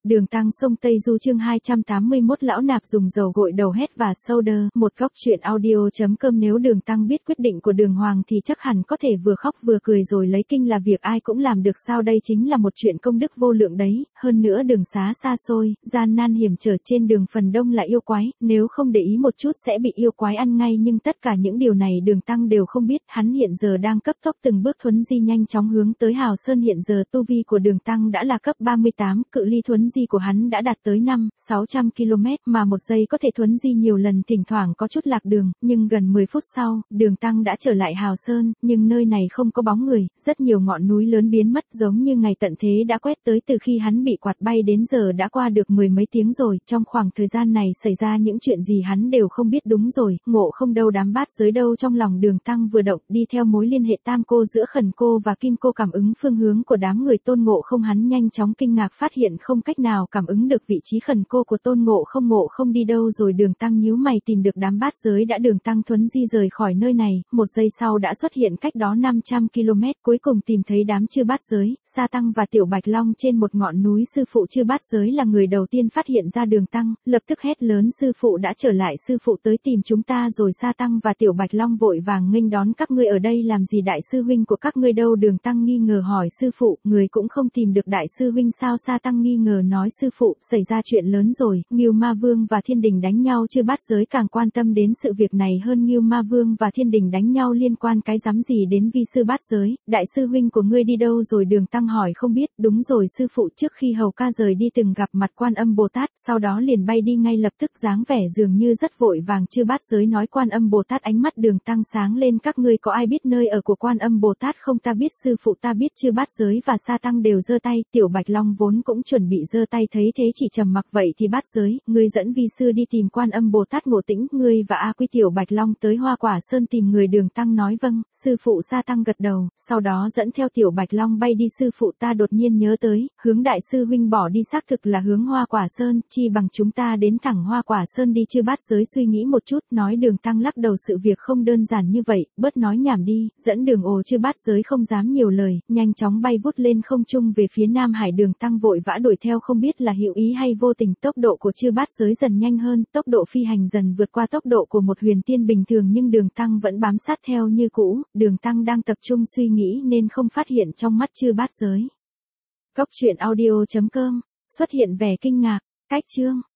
Đường Tăng sông Tây Du chương 281 lão nạp dùng dầu gội đầu hét và soda, một góc chuyện audio.com. Nếu Đường Tăng biết quyết định của Đường Hoàng thì chắc hẳn có thể vừa khóc vừa cười rồi lấy kinh là việc ai cũng làm được sao, đây chính là một chuyện công đức vô lượng đấy, hơn nữa đường xá xa xôi, gian nan hiểm trở, trên đường phần đông là yêu quái, nếu không để ý một chút sẽ bị yêu quái ăn ngay, nhưng tất cả những điều này Đường Tăng đều không biết, hắn hiện giờ đang cấp tốc từng bước thuấn di nhanh chóng hướng tới Hào Sơn. Hiện giờ tu vi của Đường Tăng đã là cấp 38, cự ly thuấn di của hắn đã đạt tới 500-600 km mà một giây có thể thuấn di nhiều lần, thỉnh thoảng có chút lạc đường, nhưng gần 10 phút sau, Đường Tăng đã trở lại Hào Sơn, nhưng nơi này không có bóng người, rất nhiều ngọn núi lớn biến mất giống như ngày tận thế đã quét tới. Từ khi hắn bị quạt bay đến giờ đã qua được 10 mấy tiếng rồi, trong khoảng thời gian này xảy ra những chuyện gì hắn đều không biết. Đúng rồi, Ngộ Không đâu, đám bát giới đâu. Trong lòng Đường Tăng vừa động, đi theo mối liên hệ tam cô giữa Khẩn Cô và Kim Cô cảm ứng phương hướng của đám người Tôn Ngộ Không, hắn nhanh chóng kinh ngạc phát hiện không cách nào cảm ứng được vị trí Khẩn Cô của Tôn Ngộ Không. Ngộ Không đi đâu rồi? Đường Tăng nhíu mày tìm được đám bát giới đã. Đường Tăng thuấn di rời khỏi nơi này, một giây sau đã xuất hiện cách đó 500 km, cuối cùng tìm thấy đám chư bát giới, Sa Tăng và Tiểu Bạch Long trên một ngọn núi. Sư phụ chư bát giới là người đầu tiên phát hiện ra Đường Tăng, lập tức hét lớn: sư phụ đã trở lại, sư phụ tới tìm chúng ta rồi. Sa Tăng và Tiểu Bạch Long vội vàng nghênh đón: các ngươi ở đây làm gì, đại sư huynh của các ngươi đâu? Đường Tăng nghi ngờ hỏi: sư phụ, người cũng không tìm được đại sư huynh sao? Sa Tăng nghi ngờ nói: sư phụ, xảy ra chuyện lớn rồi, Ngưu Ma Vương và Thiên Đình đánh nhau. Chư bát giới càng quan tâm đến sự việc này hơn. Ngưu Ma Vương và Thiên Đình đánh nhau liên quan cái rắm gì đến vi sư bát giới? Đại sư huynh của ngươi đi đâu rồi? Đường Tăng hỏi: không biết. Đúng rồi sư phụ, trước khi hầu ca rời đi từng gặp mặt Quan Âm Bồ Tát, sau đó liền bay đi ngay lập tức, dáng vẻ dường như rất vội vàng. Chư bát giới nói: Quan Âm Bồ Tát? Ánh mắt Đường Tăng sáng lên: các ngươi có ai biết nơi ở của Quan Âm Bồ Tát không? Ta biết sư phụ, ta biết. Chư bát giới và Sa Tăng đều giơ tay. Tiểu Bạch Long vốn cũng chuẩn bị giơ tay, thấy thế chỉ trầm mặc. Vậy thì bát giới, ngươi dẫn vi sư đi tìm Quan Âm Bồ Tát. Ngộ Tĩnh, ngươi và A Quy Tiểu Bạch Long tới Hoa Quả Sơn tìm người. Đường Tăng nói: vâng, sư phụ. Sa Tăng gật đầu, sau đó dẫn theo Tiểu Bạch Long bay đi. Sư phụ, ta đột nhiên nhớ tới, hướng đại sư huynh bỏ đi xác thực là hướng Hoa Quả Sơn, chi bằng chúng ta đến thẳng Hoa Quả Sơn đi. Chư bát giới suy nghĩ một chút, nói. Đường Tăng lắc đầu: sự việc không đơn giản như vậy, bớt nói nhảm đi, dẫn đường. Ồ, chư bát giới không dám nhiều lời, nhanh chóng bay vút lên không trung về phía Nam Hải. Đường Tăng vội vã đuổi theo, không biết là hữu ý hay vô tình, tốc độ của chư bát giới dần nhanh hơn, tốc độ phi hành dần vượt qua tốc độ của một huyền tiên bình thường, nhưng Đường Tăng vẫn bám sát theo như cũ. Đường Tăng đang tập trung suy nghĩ nên không phát hiện trong mắt chư bát giới. Góc chuyện audio.com xuất hiện vẻ kinh ngạc. Cách chương